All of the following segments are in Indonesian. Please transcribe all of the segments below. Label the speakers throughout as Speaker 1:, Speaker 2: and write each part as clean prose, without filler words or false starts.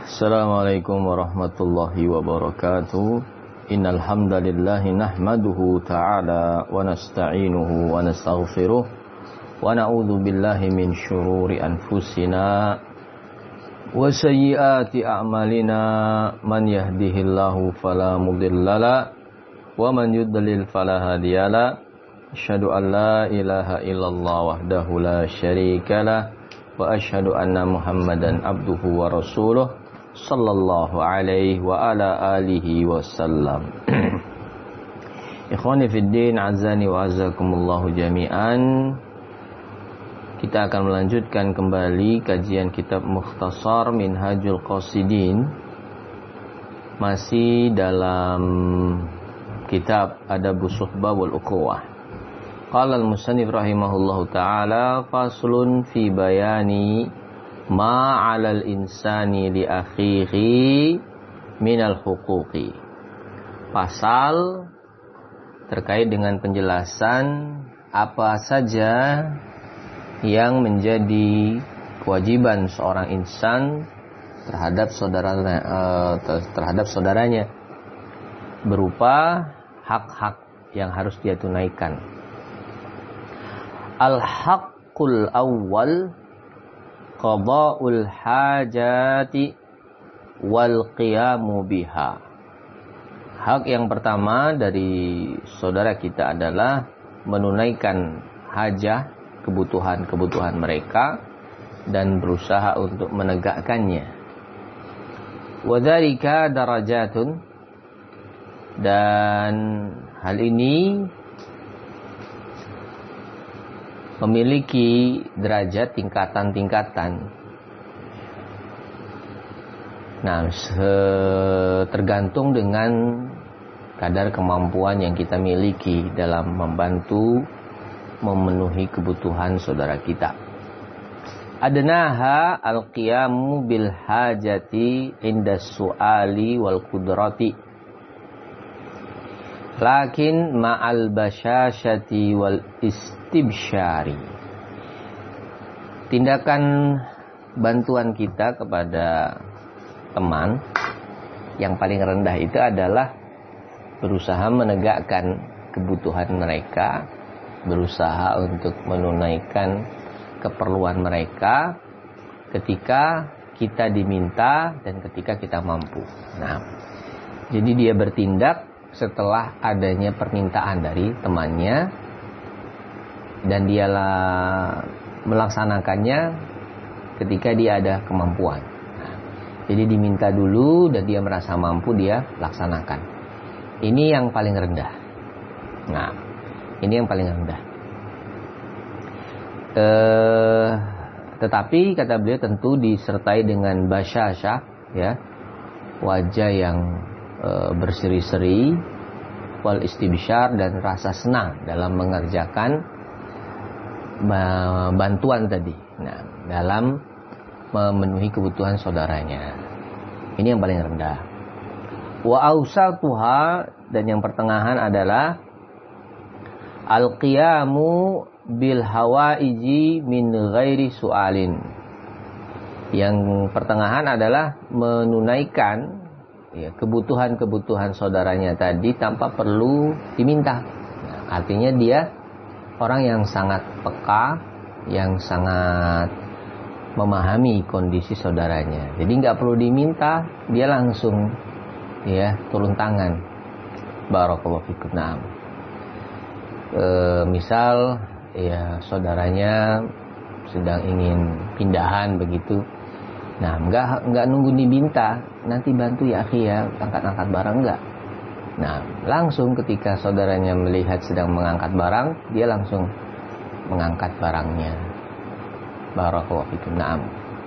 Speaker 1: Assalamualaikum warahmatullahi wabarakatuh. Innal hamdalillah nahmaduhu ta'ala wa nasta'inuhu wa nastaghfiruh wa na'udzu billahi min syururi anfusina wa sayyiati a'malina. Man yahdihillahu fala mudhillalah wa man yudlil fala hadiyalah. Asyhadu an la ilaha illallah wahdahu la syarikalah wa asyhadu anna Muhammadan abduhu wa rasuluh sallallahu alaihi wa ala alihi wasallam. Ikhwani fid din, azani wa azakumullahu jami'an. Kita akan melanjutkan kembali kajian kitab Mukhtasar Minhajul Qasidin, masih dalam kitab Adabus Suhbah wal Ukhuwah. Qala al-musannif rahimahullahu ta'ala, faslun fi bayani ma 'alal insani li akhihi minal huquqi. Pasal terkait dengan penjelasan apa saja yang menjadi kewajiban seorang insan terhadap saudaranya berupa hak-hak yang harus dia tunaikan. Al-haqqul awwal qada'ul hajati wal qiyamu biha. Hak yang pertama dari saudara kita adalah menunaikan hajah, kebutuhan-kebutuhan mereka, dan berusaha untuk menegakkannya. Wa dzalika darajatun, dan hal ini memiliki derajat tingkatan-tingkatan. Nah, tergantung dengan kadar kemampuan yang kita miliki dalam membantu memenuhi kebutuhan saudara kita. Adnaha al-qiyamu bil hajati inda su'ali wal qudrati, lakin ma'al basyashati wal istibsyari. Tindakan bantuan kita kepada teman yang paling rendah itu adalah berusaha menegakkan kebutuhan mereka, berusaha untuk menunaikan keperluan mereka ketika kita diminta dan ketika kita mampu. Nah, jadi dia bertindak setelah adanya permintaan dari temannya, dan dialah melaksanakannya ketika dia ada kemampuan. Nah, jadi diminta dulu dan dia merasa mampu, dia laksanakan. Ini yang paling rendah. Nah, ini yang paling rendah. Tetapi kata beliau tentu disertai dengan basyashah, ya, wajah yang berseri-seri, wal istibsyar, dan rasa senang dalam mengerjakan bantuan tadi. Nah, dalam memenuhi kebutuhan saudaranya. Ini yang paling rendah. Wa awsatuha, dan yang pertengahan adalah al-qiyamu bil hawaiji min ghairi su'alin. Yang pertengahan adalah menunaikan, ya, kebutuhan-kebutuhan saudaranya tadi tanpa perlu diminta. Nah, artinya dia orang yang sangat peka, yang sangat memahami kondisi saudaranya. Jadi nggak perlu diminta, dia langsung, ya, turun tangan. Barakallahu fikum. Nah, misal, ya, saudaranya sedang ingin pindahan begitu. Nah, enggak nunggu diminta, nanti bantu ya akhi ya, angkat-angkat barang, enggak. Nah, langsung ketika saudaranya melihat sedang mengangkat barang, dia langsung mengangkat barangnya. Barakallahu fikum. Naam.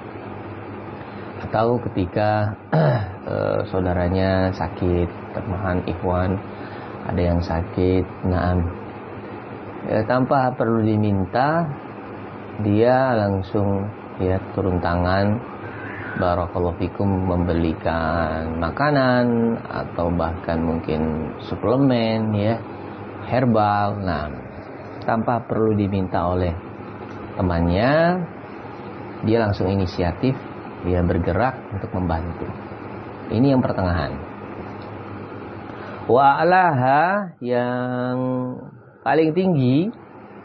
Speaker 1: Atau ketika saudaranya sakit, teman ikhwan ada yang sakit, naam. Ya, tanpa perlu diminta, dia langsung, ya, turun tangan, barakallahu fikum, membelikan makanan atau bahkan mungkin suplemen, ya, herbal. Nah, tanpa perlu diminta oleh temannya, dia langsung inisiatif ya bergerak untuk membantu. Ini yang pertengahan. Wa a'laha, yang paling tinggi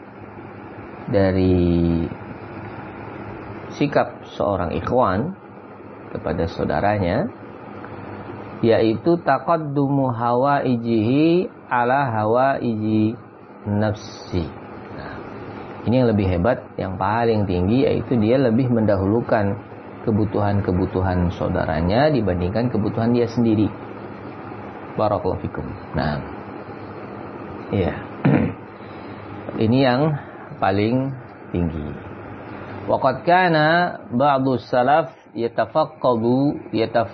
Speaker 1: dari sikap seorang ikhwan kepada saudaranya, yaitu taqaddumu hawaijihi ala hawaiji nafsi. Nah, ini yang lebih hebat, yang paling tinggi, yaitu dia lebih mendahulukan kebutuhan-kebutuhan saudaranya dibandingkan kebutuhan dia sendiri. Barakallahu fikum. Nah, iya. Ini yang paling tinggi. Waqad kana ba'du salaf yatafaqqadu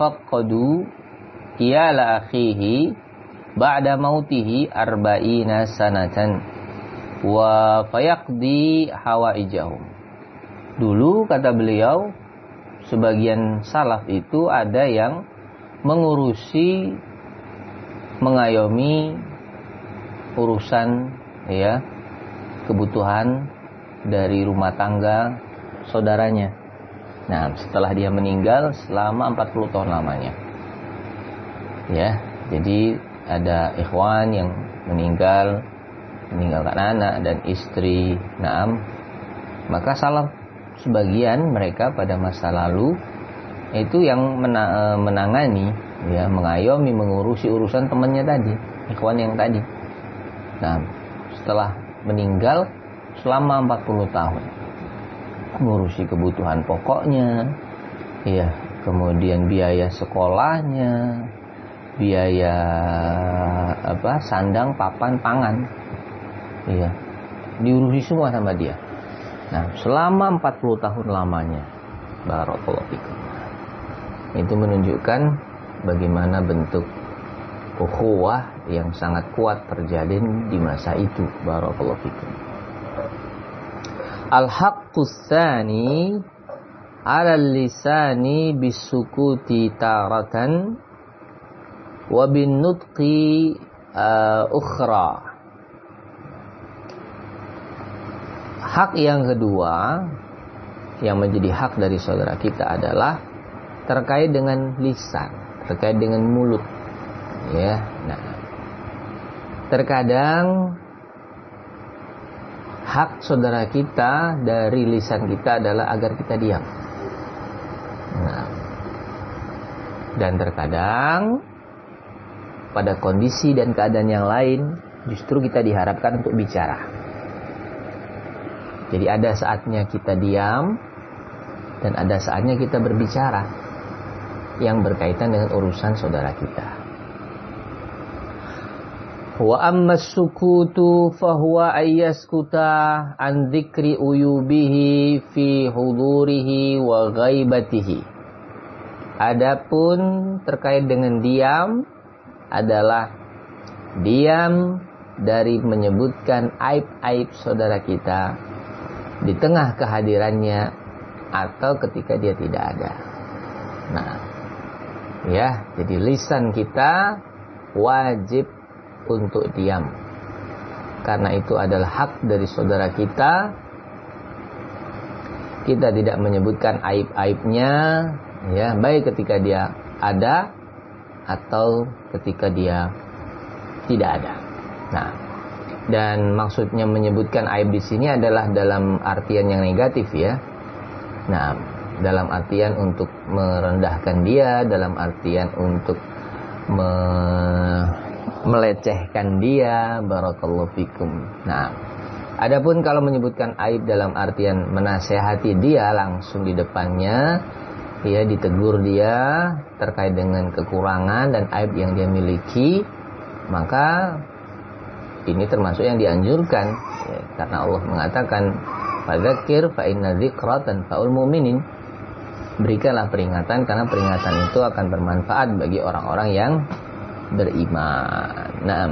Speaker 1: iyala akhihi ba'da mautihi arba'ina sanatan wa fayaqdi hawaijahum. Dulu, kata beliau, sebagian salaf itu ada yang mengayomi urusan ya kebutuhan dari rumah tangga saudaranya. Nah, setelah dia meninggal selama 40 tahun lamanya. Ya, jadi ada ikhwan yang meninggalkan anak dan istri. Naam. Maka salaf sebagian mereka pada masa lalu itu yang menangani, ya, mengayomi, mengurusi urusan temannya tadi, ikhwan yang tadi. Nah, setelah meninggal selama 40 tahun mengurusi kebutuhan pokoknya, ya, kemudian biaya sekolahnya, biaya sandang, papan, pangan, ya, diurusi semua sama dia. Nah, selama 40 tahun lamanya. Barakallahu fikum. Itu menunjukkan bagaimana bentuk ukhuwah yang sangat kuat terjadi di masa itu. Barakallahu fikum. Al-haqqus tsani 'ala lisani bisukuti taratan wa bin nutqi ukhra. Hak yang kedua yang menjadi hak dari saudara kita adalah terkait dengan lisan, terkait dengan mulut, ya. Nah, terkadang hak saudara kita dari lisan kita adalah agar kita diam. Nah, dan terkadang pada kondisi dan keadaan yang lain justru kita diharapkan untuk bicara. Jadi ada saatnya kita diam dan ada saatnya kita berbicara yang berkaitan dengan urusan saudara kita. Wa amma sukutu fahuwa ayyaskuta an dzikri uyubihi fi hudurihi wa ghaibatihi. Adapun terkait dengan diam adalah diam dari menyebutkan aib-aib saudara kita di tengah kehadirannya atau ketika dia tidak ada. Nah, ya, jadi lisan kita wajib untuk diam, karena itu adalah hak dari saudara kita. Kita tidak menyebutkan aib-aibnya, ya, baik ketika dia ada atau ketika dia tidak ada. Nah, dan maksudnya menyebutkan aib di sini adalah dalam artian yang negatif, ya. Nah, dalam artian untuk merendahkan dia, dalam artian untuk melecehkan dia. Barakallahu fikum. Nah, adapun kalau menyebutkan aib dalam artian menasehati dia langsung di depannya, ya, ditegur dia terkait dengan kekurangan dan aib yang dia miliki, maka ini termasuk yang dianjurkan, ya, karena Allah mengatakan fadzakir fa inna dzikra tanfa'ul mu'minin. Berikanlah peringatan karena peringatan itu akan bermanfaat bagi orang-orang yang beriman. Naam.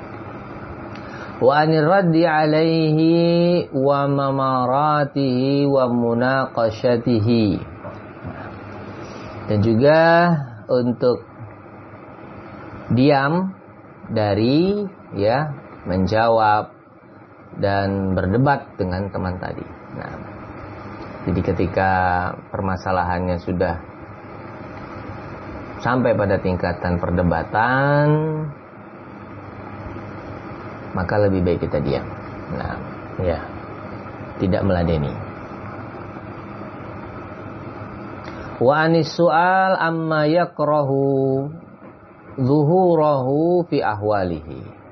Speaker 1: Wa anir raddi alaihi wa mamaratihi wa munaqashatihi. Dan juga untuk diam dari, ya, menjawab dan berdebat dengan teman tadi. Nah, Jadi ketika permasalahannya sudah sampai pada tingkatan perdebatan, maka lebih baik kita diam. Nah, ya, tidak meladeni. Wa anis su'al amma yakrahu zuhurahu fi ahwalihi.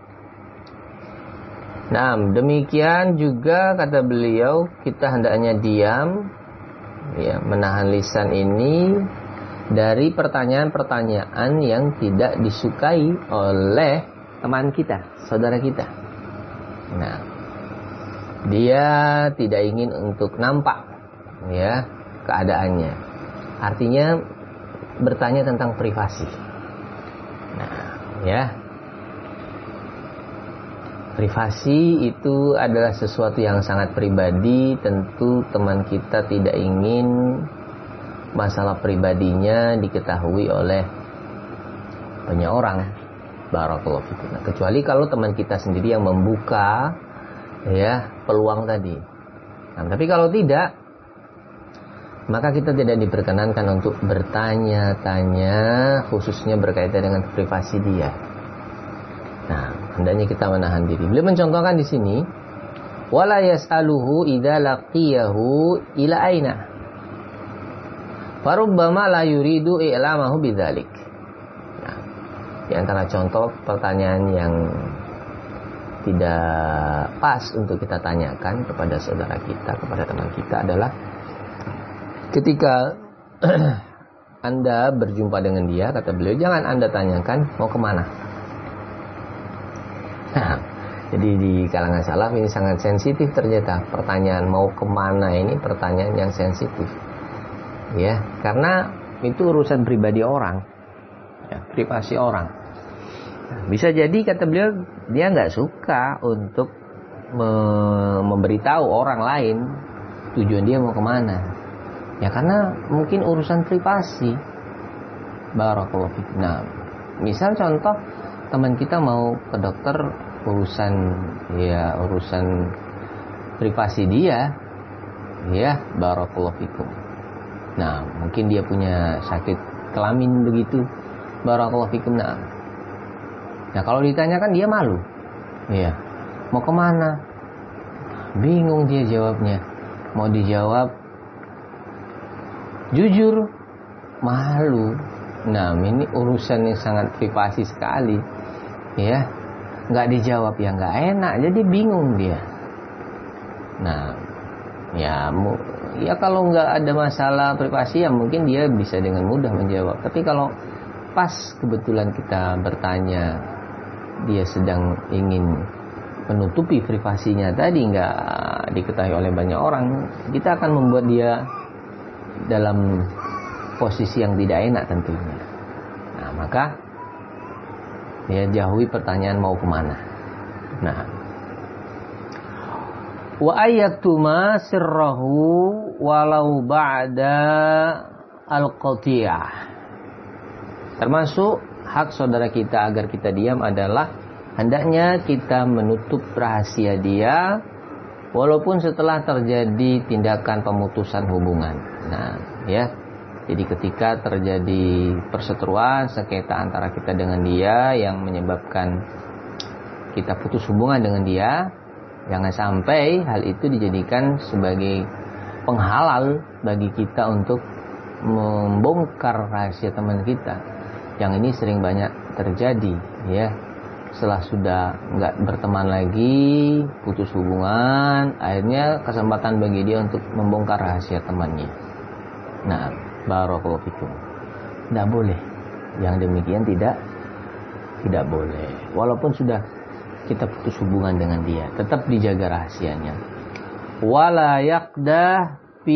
Speaker 1: Nah, demikian juga kata beliau, kita hendaknya diam, ya, menahan lisan ini dari pertanyaan-pertanyaan yang tidak disukai oleh teman kita, saudara kita. Nah, dia tidak ingin untuk nampak, ya, keadaannya. Artinya bertanya tentang privasi. Nah, ya. Privasi itu adalah sesuatu yang sangat pribadi. Tentu teman kita tidak ingin masalah pribadinya diketahui oleh banyak orang. Barakallahu fikum. Nah, kecuali kalau teman kita sendiri yang membuka, ya, peluang tadi. Nah, tapi kalau tidak, maka kita tidak diperkenankan untuk bertanya-tanya, khususnya berkaitan dengan privasi dia. Nah, hendaknya kita menahan diri. Beliau mencontohkan di sini, wala yas'aluhu idza laqiyahu ila aina. Farubbama la yuridu i'lamahu bidzalik. Nah, di antara contoh pertanyaan yang tidak pas untuk kita tanyakan kepada saudara kita, kepada teman kita adalah ketika Anda berjumpa dengan dia, kata beliau, jangan Anda tanyakan mau kemana. Nah, jadi di kalangan salaf ini sangat sensitif ternyata. Pertanyaan mau kemana ini pertanyaan yang sensitif, ya, karena itu urusan pribadi orang, ya, privasi orang. Nah, bisa jadi kata beliau dia nggak suka untuk memberitahu orang lain tujuan dia mau kemana, ya, karena mungkin urusan privasi. Barakallahu fikum. Nah, misal contoh, teman kita mau ke dokter, urusan privasi dia, ya, barakallahu fikum. Nah, mungkin dia punya sakit kelamin begitu, barakallahu fikum. Nah, kalau ditanyakan dia malu, ya, mau kemana, bingung dia jawabnya. Mau dijawab jujur, malu. Nah, ini urusan yang sangat privasi sekali, ya, nggak dijawab ya nggak enak, jadi bingung dia. Nah, ya kalau nggak ada masalah privasi ya mungkin dia bisa dengan mudah menjawab. Tapi kalau pas kebetulan kita bertanya, dia sedang ingin menutupi privasinya tadi, nggak diketahui oleh banyak orang, kita akan membuat dia dalam posisi yang tidak enak tentunya. Nah, maka ya jauhi pertanyaan mau kemana. Nah, wa ayaktuma sirrahu walau ba'da al-qatiyah. Termasuk hak saudara kita agar kita diam adalah hendaknya kita menutup rahasia dia walaupun setelah terjadi tindakan pemutusan hubungan. Nah, ya. Jadi ketika terjadi perseteruan, sengketa antara kita dengan dia yang menyebabkan kita putus hubungan dengan dia, jangan sampai hal itu dijadikan sebagai penghalal bagi kita untuk membongkar rahasia teman kita. Yang ini sering banyak terjadi, ya. Setelah sudah nggak berteman lagi, putus hubungan, akhirnya kesempatan bagi dia untuk membongkar rahasia temannya. Nah, barakallahu fikum. Tidak boleh. Yang demikian tidak boleh. Walaupun sudah kita putus hubungan dengan dia, tetap dijaga rahasianya. Wala yaqda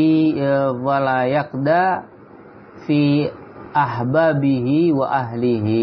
Speaker 1: fi ahbabihi wa ahlihi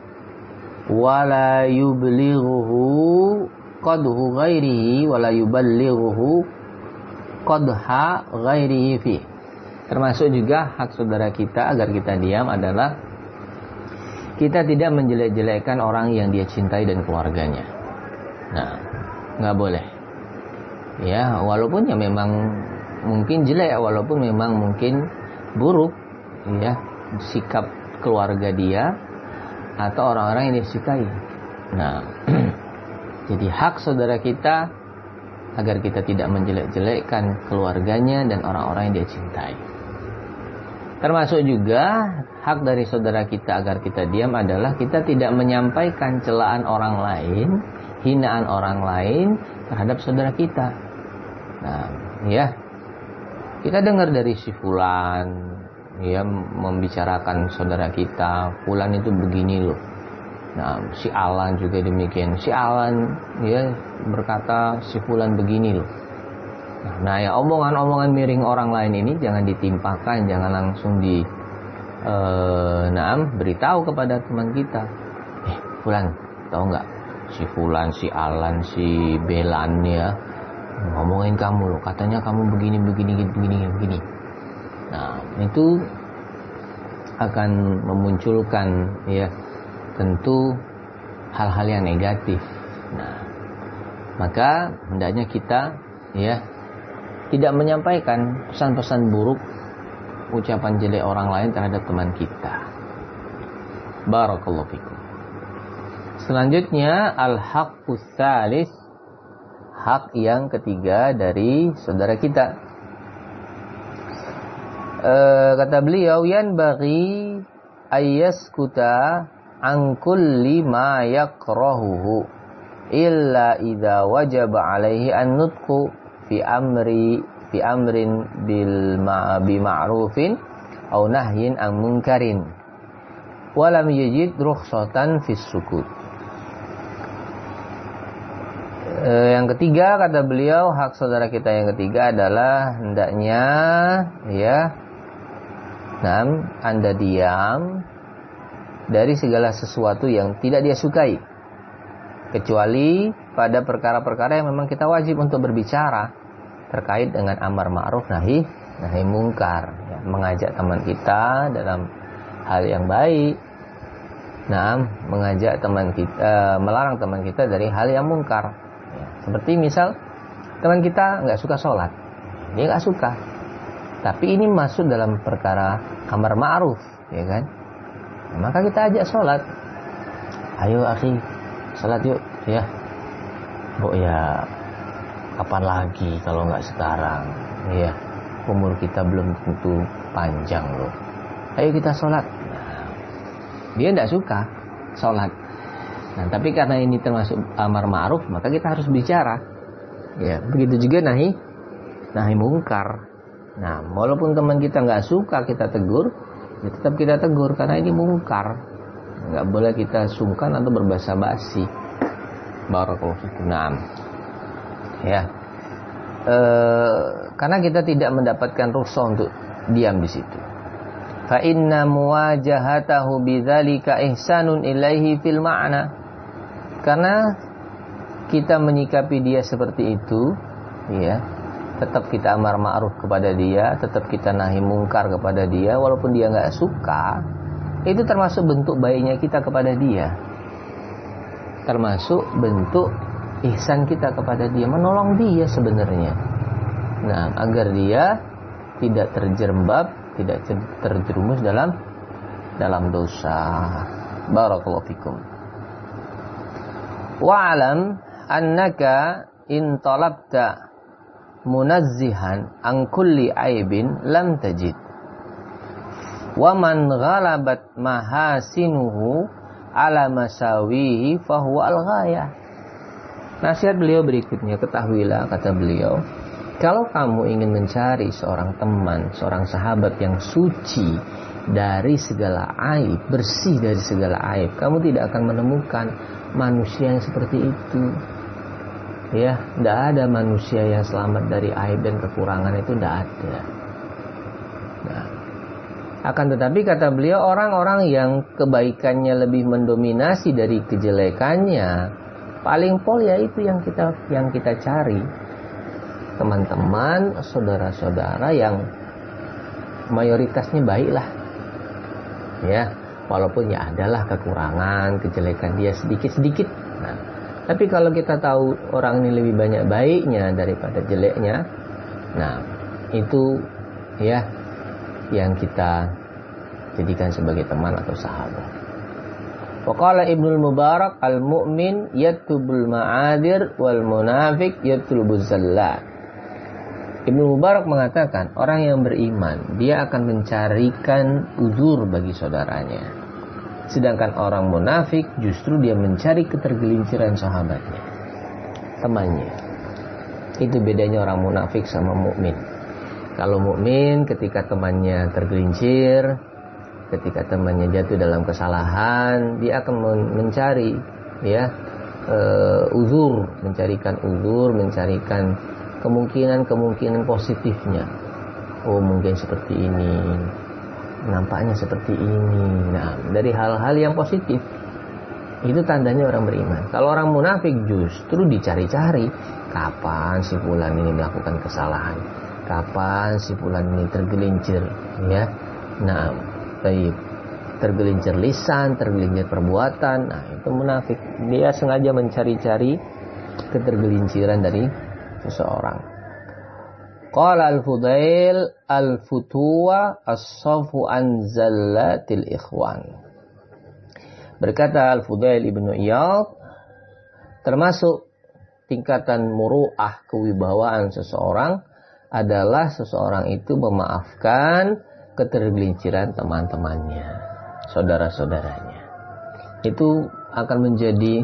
Speaker 1: wala yublighuhu qadhu ghairihi wala yuballighuhu qadha ghairihi fi. Termasuk juga hak saudara kita agar kita diam adalah kita tidak menjelek-jelekkan orang yang dia cintai dan keluarganya. Nah, nggak boleh. Ya, walaupun ya memang mungkin jelek, walaupun memang mungkin buruk, ya, sikap keluarga dia atau orang-orang yang dia sukai. Nah, jadi hak saudara kita agar kita tidak menjelek-jelekkan keluarganya dan orang-orang yang dia cintai. Termasuk juga hak dari saudara kita agar kita diam adalah kita tidak menyampaikan celaan orang lain, hinaan orang lain terhadap saudara kita. Nah, ya, kita dengar dari si fulan, ya, membicarakan saudara kita, fulan itu begini loh. Nah, si Alan juga demikian. Si Alan, ya, berkata si fulan begini loh. Nah, ya, omongan-omongan miring orang lain ini jangan ditimpakan, jangan langsung beritahu kepada teman kita. Fulan, tahu nggak? Si fulan, si Alan, si Belan, ya, ngomongin kamu loh, katanya kamu begini. Nah, itu akan memunculkan, ya, tentu hal-hal yang negatif. Nah, maka hendaknya kita, ya, tidak menyampaikan pesan-pesan buruk, ucapan jelek orang lain terhadap teman kita. Barakallahu fikum. Selanjutnya al-haqqus tsalis, hak yang ketiga dari saudara kita. Kata beliau, yanbaghi ayyaskuta an kulli ma yakrahuhu illa idza wajaba alaihi an-nutqu fi amrin bi ma'rufin aw nahyin an munkarin wa lam yajid rukhsatan fi sukut. Yang ketiga, kata beliau, hak saudara kita yang ketiga adalah hendaknya, ya, Anda diam dari segala sesuatu yang tidak dia sukai, kecuali pada perkara-perkara yang memang kita wajib untuk berbicara terkait dengan amar ma'ruf nahi mungkar, ya, mengajak teman kita dalam hal yang baik. Nah, mengajak teman kita, melarang teman kita dari hal yang mungkar, ya, seperti misal teman kita nggak suka sholat, dia nggak suka, tapi ini masuk dalam perkara amar ma'ruf, ya kan? Nah, maka kita ajak sholat. Ayo akhi, sholat yuk, ya. Bu, ya, kapan lagi kalau nggak sekarang, ya, umur kita belum tentu panjang loh. Ayo kita sholat. Nah, dia nggak suka sholat. Nah, tapi karena ini termasuk amar ma'ruf, maka kita harus bicara. Ya, begitu juga nahi mungkar. Nah, walaupun teman kita nggak suka kita tegur, ya tetap kita tegur karena ini mungkar. Nggak boleh kita sungkan atau berbahasa basi. Barakallahu fikum. Naam. Ya, karena kita tidak mendapatkan rukhsah untuk diam di situ. Fa inna muwajahatahu bidzalika ihsanun ilaihi fil ma'na. Karena kita menyikapi dia seperti itu, ya, tetap kita amar ma'ruf kepada dia, tetap kita nahi mungkar kepada dia, walaupun dia nggak suka, itu termasuk bentuk baiknya kita kepada dia, termasuk bentuk ihsan kita kepada dia, menolong dia sebenarnya. Nah, agar dia tidak terjerembab, tidak terjerumus dalam dosa. Barakallahu fikum. Wa'alam annaka in talabta munazzihan an kulli aibin lam tajid. Wa man ghalabat mahasinuhu ala masawihi fahuwa al-ghayah. Nasihat beliau berikutnya, ketahuilah, kata beliau, kalau kamu ingin mencari seorang teman, seorang sahabat yang suci dari segala aib, bersih dari segala aib, kamu tidak akan menemukan manusia yang seperti itu. Ya, tidak ada manusia yang selamat dari aib dan kekurangan, itu tidak ada. Nah, akan tetapi kata beliau, orang-orang yang kebaikannya lebih mendominasi dari kejelekannya, paling pol ya itu yang kita cari, teman-teman, saudara-saudara yang mayoritasnya baiklah, ya, walaupun ya adalah kekurangan, kejelekan dia sedikit-sedikit. Nah, tapi kalau kita tahu orang ini lebih banyak baiknya daripada jeleknya, nah, itu ya yang kita jadikan sebagai teman atau sahabat. Waqala Ibnu Mubarak al-mu'min yatlubul ma'adir wal munafiq yatlubuz zallat. Ibnu Mubarak mengatakan orang yang beriman dia akan mencarikan uzur bagi saudaranya. Sedangkan orang munafik justru dia mencari ketergelinciran sahabatnya, temannya. Itu bedanya orang munafik sama mukmin. Kalau mukmin ketika temannya tergelincir, ketika temannya jatuh dalam kesalahan, dia akan mencari ya uzur, mencarikan kemungkinan positifnya. Oh, mungkin seperti ini, nampaknya seperti ini. Nah, dari hal-hal yang positif itu tandanya orang beriman. Kalau orang munafik justru dicari-cari, kapan si fulan ini melakukan kesalahan, kapan si fulan ini tergelincir, ya. Nah, baik, tergelincir lisan, tergelincir perbuatan. Nah, itu munafik. Dia sengaja mencari-cari ketergelinciran dari seseorang. Qala al-Fudail al-futuwa as-safu an zallatil ikhwan. Berkata Al-Fudail Ibnu Iyad, termasuk tingkatan muru'ah, kewibawaan seseorang adalah seseorang itu memaafkan ketergelinciran teman-temannya, saudara-saudaranya. Itu akan menjadi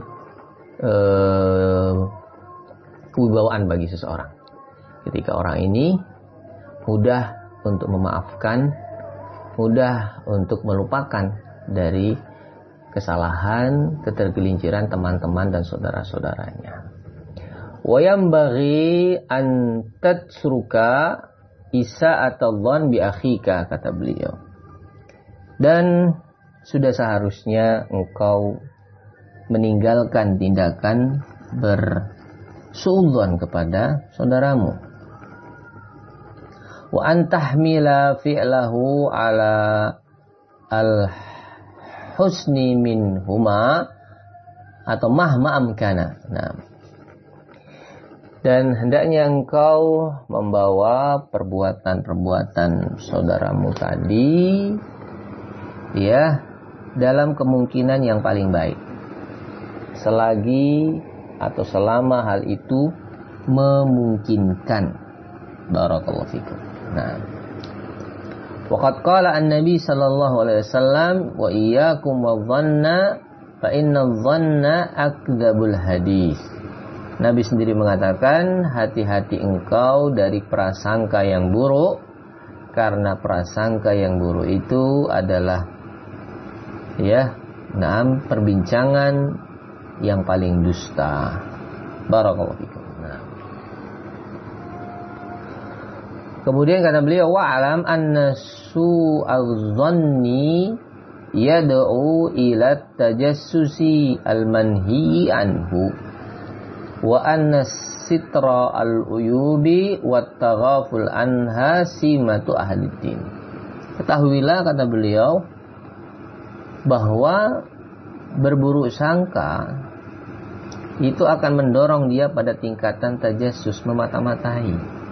Speaker 1: kewibawaan bagi seseorang. Ketika orang ini mudah untuk memaafkan, mudah untuk melupakan dari kesalahan, ketergelinciran teman-teman dan saudara-saudaranya. Wa yambaghi an tatsruka isa'atadh-dhann bi akhika, kata beliau. Dan sudah seharusnya engkau meninggalkan tindakan bersuudzon kepada saudaramu. Wa antahmila fi'lahu ala al-husni minhuma atau mahma amkana. Nah, dan hendaknya engkau membawa perbuatan-perbuatan saudaramu tadi ya dalam kemungkinan yang paling baik, selagi atau selama hal itu memungkinkan. Barakallahu fikum. Nah, waqad qala an-nabi sallallahu alaihi wasallam wa iyyakum wadh-dhanna fa inna adh-dhanna akdzabul hadis. Nabi sendiri mengatakan, hati-hati engkau dari prasangka yang buruk, karena prasangka yang buruk itu adalah perbincangan yang paling dusta. Barakallahu fikum. Nah. Kemudian kata beliau, wa'alam anna su'adh-dhanni yad'u ila tajassusi al-manhi anhu wa anna sitra al-uyubi wat taghaful anha simatu ahliddin. Ketahuilah, kata beliau, bahwa berburuk sangka itu akan mendorong dia pada tingkatan tajassus, memata-matai.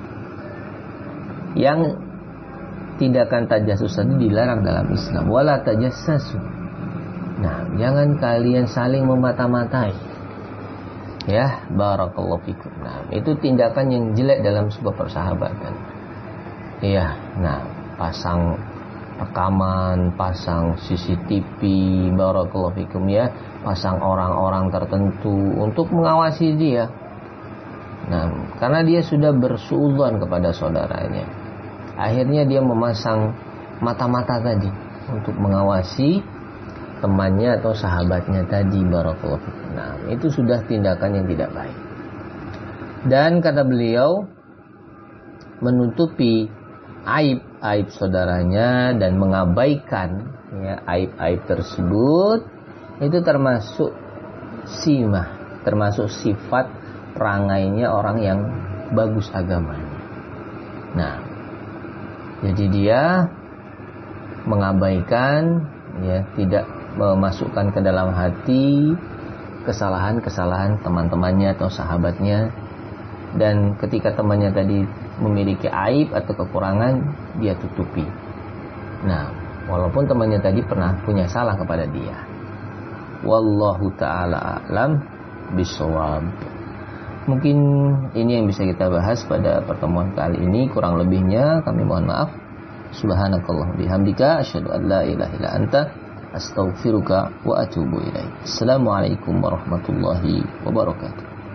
Speaker 1: Yang tindakan tajassus tadi dilarang dalam Islam. Wala tajassasu. Nah, jangan kalian saling memata-matai. Ya, barakallahu fikum. Nah, itu tindakan yang jelek dalam sebuah persahabatan. Iya, nah, pasang rekaman, pasang CCTV, barakallahu fikum ya, pasang orang-orang tertentu untuk mengawasi dia. Nah, karena dia sudah bersuudzon kepada saudaranya, akhirnya dia memasang mata-mata tadi untuk mengawasi temannya atau sahabatnya tadi, barakallahu fikum. Nah, itu sudah tindakan yang tidak baik. Dan kata beliau, menutupi aib-aib saudaranya dan mengabaikan ya aib-aib tersebut itu termasuk simah, termasuk sifat perangainya orang yang bagus agamanya. Nah, jadi dia mengabaikan ya, tidak memasukkan ke dalam hati kesalahan-kesalahan teman-temannya atau sahabatnya, dan ketika temannya tadi memiliki aib atau kekurangan, dia tutupi. Nah, walaupun temannya tadi pernah punya salah kepada dia. Wallahu ta'ala a'lam bishawab. Mungkin ini yang bisa kita bahas pada pertemuan kali ini. Kurang lebihnya kami mohon maaf. Subhanakallah bihamdika asyhadu an la ilaha illa anta astaghfiruka wa atubu ilaik. Assalamualaikum warahmatullahi wabarakatuh.